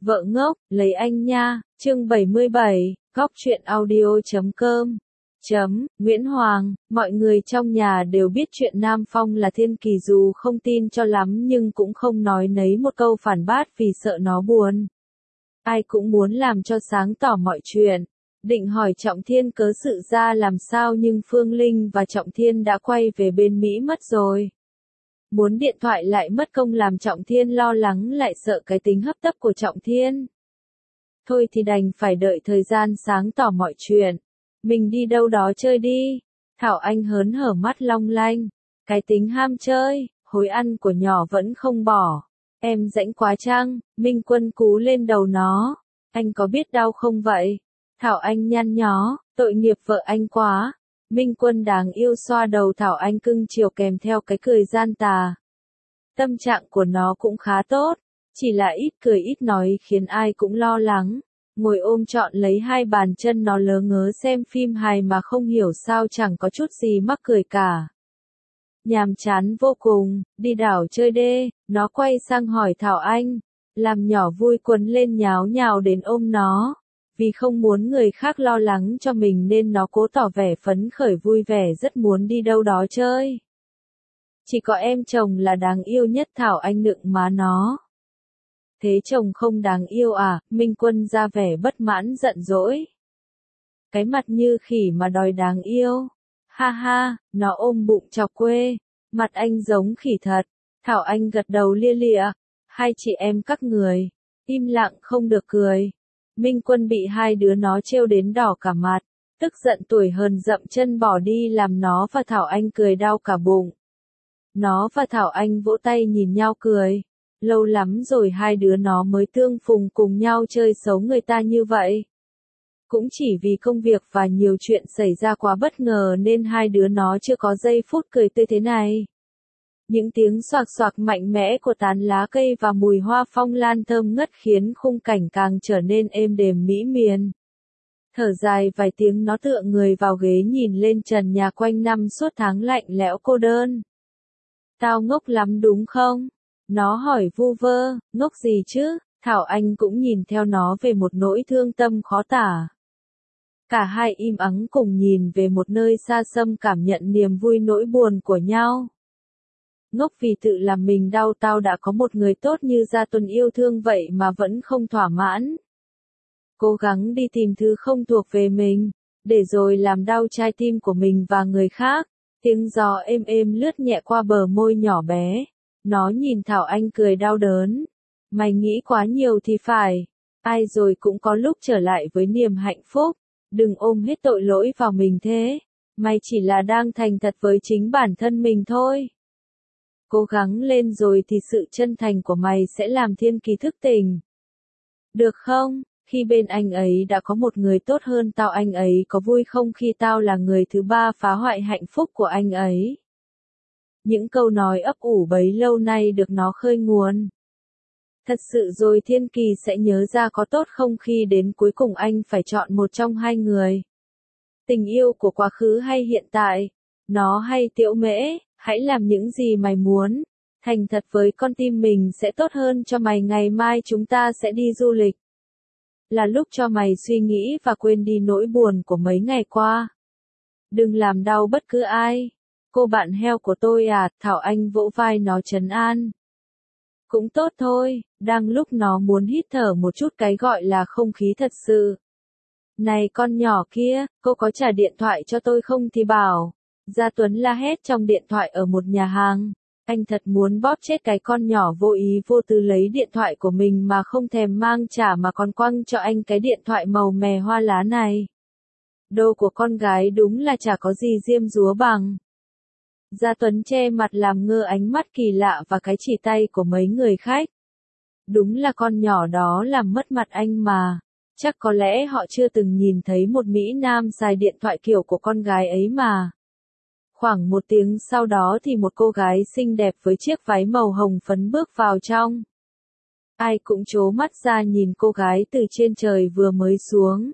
Vợ ngốc, lấy anh nha, chương 77, góc truyện audio.com. Nguyễn Hoàng, mọi người trong nhà đều biết chuyện Nam Phong là thiên kỳ dù không tin cho lắm nhưng cũng không nói nấy một câu phản bác vì sợ nó buồn. Ai cũng muốn làm cho sáng tỏ mọi chuyện. Định hỏi Trọng Thiên cớ sự ra làm sao nhưng Phương Linh và Trọng Thiên đã quay về bên Mỹ mất rồi. Muốn điện thoại lại mất công làm Trọng Thiên lo lắng lại sợ cái tính hấp tấp của Trọng Thiên. Thôi thì đành phải đợi thời gian sáng tỏ mọi chuyện. Mình đi đâu đó chơi đi. Thảo Anh hớn hở mắt long lanh. Cái tính ham chơi, hối ăn của nhỏ vẫn không bỏ. Em rãnh quá chăng? Minh Quân cú lên đầu nó. Anh có biết đau không vậy? Thảo Anh nhăn nhó, tội nghiệp vợ anh quá. Minh Quân đáng yêu xoa đầu Thảo Anh cưng chiều kèm theo cái cười gian tà. Tâm trạng của nó cũng khá tốt, chỉ là ít cười ít nói khiến ai cũng lo lắng. Ngồi ôm trọn lấy hai bàn chân nó lớ ngớ xem phim hài mà không hiểu sao chẳng có chút gì mắc cười cả. Nhàm chán vô cùng, đi đảo chơi đê, nó quay sang hỏi Thảo Anh. Làm nhỏ vui quấn lên nháo nhào đến ôm nó. Vì không muốn người khác lo lắng cho mình nên nó cố tỏ vẻ phấn khởi vui vẻ rất muốn đi đâu đó chơi. Chỉ có em chồng là đáng yêu nhất, Thảo Anh nựng má nó. Thế chồng không đáng yêu à? Minh Quân ra vẻ bất mãn giận dỗi. Cái mặt như khỉ mà đòi đáng yêu. Ha ha, nó ôm bụng chọc quê. Mặt anh giống khỉ thật. Thảo Anh gật đầu lia lịa. Hai chị em các người. Im lặng không được cười. Minh Quân bị hai đứa nó trêu đến đỏ cả mặt. Tức giận tuổi hờn dậm chân bỏ đi làm nó và Thảo Anh cười đau cả bụng. Nó và Thảo Anh vỗ tay nhìn nhau cười. Lâu lắm rồi hai đứa nó mới tương phùng cùng nhau chơi xấu người ta như vậy. Cũng chỉ vì công việc và nhiều chuyện xảy ra quá bất ngờ nên hai đứa nó chưa có giây phút cười tươi thế này. Những tiếng xoạc xoạc mạnh mẽ của tán lá cây và mùi hoa phong lan thơm ngất khiến khung cảnh càng trở nên êm đềm mỹ miền. Thở dài vài tiếng nó tựa người vào ghế nhìn lên trần nhà quanh năm suốt tháng lạnh lẽo cô đơn. Tao ngốc lắm đúng không? Nó hỏi vu vơ, ngốc gì chứ? Thảo Anh cũng nhìn theo nó về một nỗi thương tâm khó tả. Cả hai im ắng cùng nhìn về một nơi xa xăm cảm nhận niềm vui nỗi buồn của nhau. Ngốc vì tự làm mình đau, tao đã có một người tốt như Gia Tuấn yêu thương vậy mà vẫn không thỏa mãn. Cố gắng đi tìm thứ không thuộc về mình, để rồi làm đau trái tim của mình và người khác. Tiếng gió êm êm lướt nhẹ qua bờ môi nhỏ bé. Nó nhìn Thảo Anh cười đau đớn. Mày nghĩ quá nhiều thì phải. Ai rồi cũng có lúc trở lại với niềm hạnh phúc. Đừng ôm hết tội lỗi vào mình thế. Mày chỉ là đang thành thật với chính bản thân mình thôi. Cố gắng lên rồi thì sự chân thành của mày sẽ làm thiên kỳ thức tỉnh. Được không? Khi bên anh ấy đã có một người tốt hơn tao, anh ấy có vui không khi tao là người thứ ba phá hoại hạnh phúc của anh ấy? Những câu nói ấp ủ bấy lâu nay được nó khơi nguồn. Thật sự rồi thiên kỳ sẽ nhớ ra có tốt không khi đến cuối cùng anh phải chọn một trong hai người. Tình yêu của quá khứ hay hiện tại? Nó hay Tiểu Mễ, hãy làm những gì mày muốn. Thành thật với con tim mình sẽ tốt hơn cho mày, ngày mai chúng ta sẽ đi du lịch. Là lúc cho mày suy nghĩ và quên đi nỗi buồn của mấy ngày qua. Đừng làm đau bất cứ ai. Cô bạn heo của tôi à? Thảo Anh vỗ vai nó trấn an. Cũng tốt thôi, đang lúc nó muốn hít thở một chút cái gọi là không khí thật sự. Này con nhỏ kia, cô có trả điện thoại cho tôi không thì bảo. Gia Tuấn la hét trong điện thoại ở một nhà hàng. Anh thật muốn bóp chết cái con nhỏ vô ý vô tư lấy điện thoại của mình mà không thèm mang trả mà còn quăng cho anh cái điện thoại màu mè hoa lá này. Đồ của con gái đúng là chả có gì diêm dúa bằng. Gia Tuấn che mặt làm ngơ ánh mắt kỳ lạ và cái chỉ tay của mấy người khách. Đúng là con nhỏ đó làm mất mặt anh mà. Chắc có lẽ họ chưa từng nhìn thấy một Mỹ Nam xài điện thoại kiểu của con gái ấy mà. Khoảng một tiếng sau đó thì một cô gái xinh đẹp với chiếc váy màu hồng phấn bước vào trong. Ai cũng trố mắt ra nhìn cô gái từ trên trời vừa mới xuống.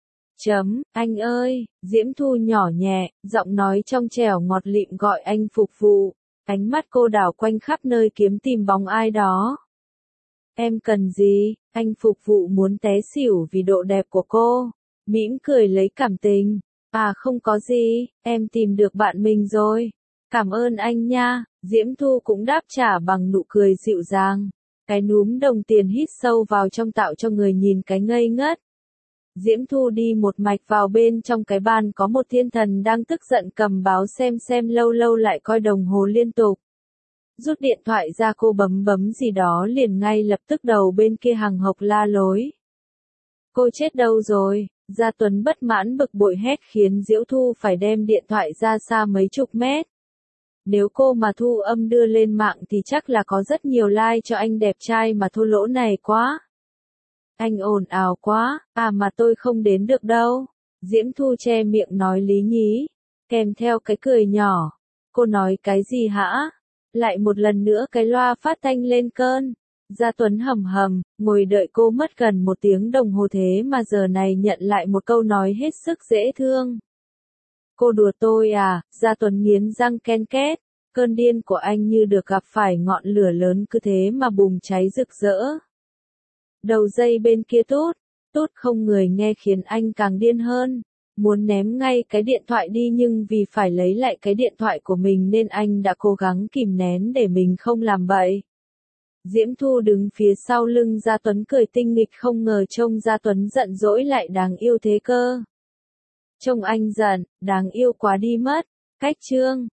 Anh ơi, Diễm Thu nhỏ nhẹ, giọng nói trong trẻo ngọt lịm gọi anh phục vụ. Ánh mắt cô đảo quanh khắp nơi kiếm tìm bóng ai đó. Em cần gì? Anh phục vụ muốn té xỉu vì độ đẹp của cô. Mỉm cười lấy cảm tình. À không có gì, em tìm được bạn mình rồi. Cảm ơn anh nha. Diễm Thu cũng đáp trả bằng nụ cười dịu dàng. Cái núm đồng tiền hít sâu vào trong tạo cho người nhìn cái ngây ngất. Diễm Thu đi một mạch vào bên trong cái ban có một thiên thần đang tức giận cầm báo xem lâu lâu lại coi đồng hồ liên tục. Rút điện thoại ra cô bấm bấm gì đó liền ngay lập tức đầu bên kia hằng hộc la lối. Cô chết đâu rồi? Gia Tuấn bất mãn bực bội hét khiến Diễm Thu phải đem điện thoại ra xa mấy chục mét. Nếu cô mà thu âm đưa lên mạng thì chắc là có rất nhiều like cho anh đẹp trai mà thô lỗ này quá. Anh ồn ào quá, à mà tôi không đến được đâu. Diễm Thu che miệng nói lý nhí, kèm theo cái cười nhỏ. Cô nói cái gì hả? Lại một lần nữa cái loa phát thanh lên cơn. Gia Tuấn hầm hầm, ngồi đợi cô mất gần 1 tiếng đồng hồ thế mà giờ này nhận lại một câu nói hết sức dễ thương. Cô đùa tôi à? Gia Tuấn nghiến răng ken két. Cơn điên của anh như được gặp phải ngọn lửa lớn cứ thế mà bùng cháy rực rỡ. Đầu dây bên kia tút không người nghe khiến anh càng điên hơn. Muốn ném ngay cái điện thoại đi nhưng vì phải lấy lại cái điện thoại của mình nên anh đã cố gắng kìm nén để mình không làm bậy. Diễm Thu đứng phía sau lưng Gia Tuấn cười tinh nghịch không ngờ trông Gia Tuấn giận dỗi lại đáng yêu thế cơ. Trông anh giận, đáng yêu quá đi mất. Cách chương